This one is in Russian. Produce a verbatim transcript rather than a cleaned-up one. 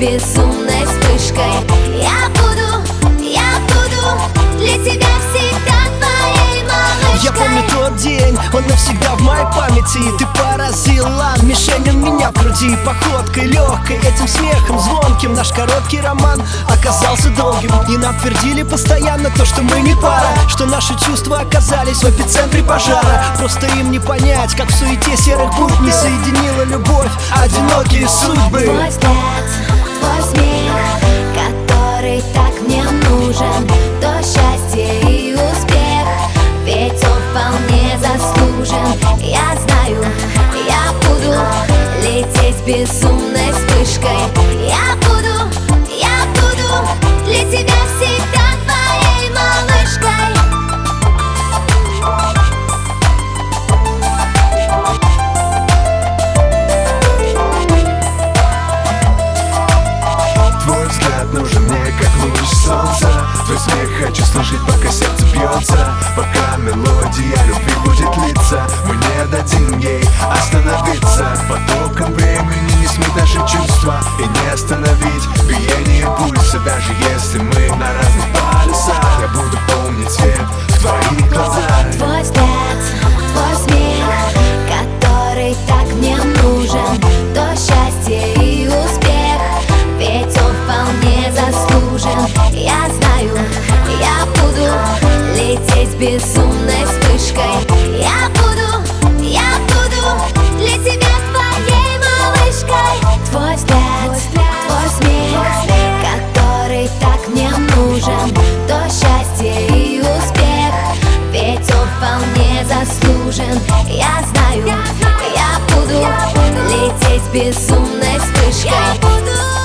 безумной вспышкой. Я буду, я буду для тебя всегда твоей малышкой. Я помню тот день, он навсегда в моей памяти. Ты поразила мишень у меня в груди. Походкой легкой, этим смехом звонким. Наш короткий роман оказался долгим. И нам твердили постоянно то, что мы не пара, что наши чувства оказались в эпицентре пожара. Просто им не понять, как в суете серых будней соединила любовь одинокие судьбы. Твой взгляд, твой смех, который так мне нужен, то счастье и успех, ведь он вполне заслужен. Я знаю, я буду лететь безумной вспышкой. Я буду, я буду для тебя всегда твоей малышкой. Твой взгляд нужен мне, как луч солнца. Твой смех хочу слышать, пока сердце бьется, пока мелодия любви будет литься. Мы не дадим ей остановиться. Потоком времени не смыть наши чувства и не остановить биение пульса. Даже если мы на разных полюсах, я буду помнить свет в твоих глазах. Твой взгляд, твой смех, который так мне нужен, то счастье и успех, ведь он вполне заслужен. Я знаю, я буду лететь безумной вспышкой. Я буду, я буду для тебя твоей малышкой. Твой взгляд, твой смех, который так мне нужен, то счастье и успех, ведь он вполне заслужен. Я знаю, я буду лететь безумной вспышкой.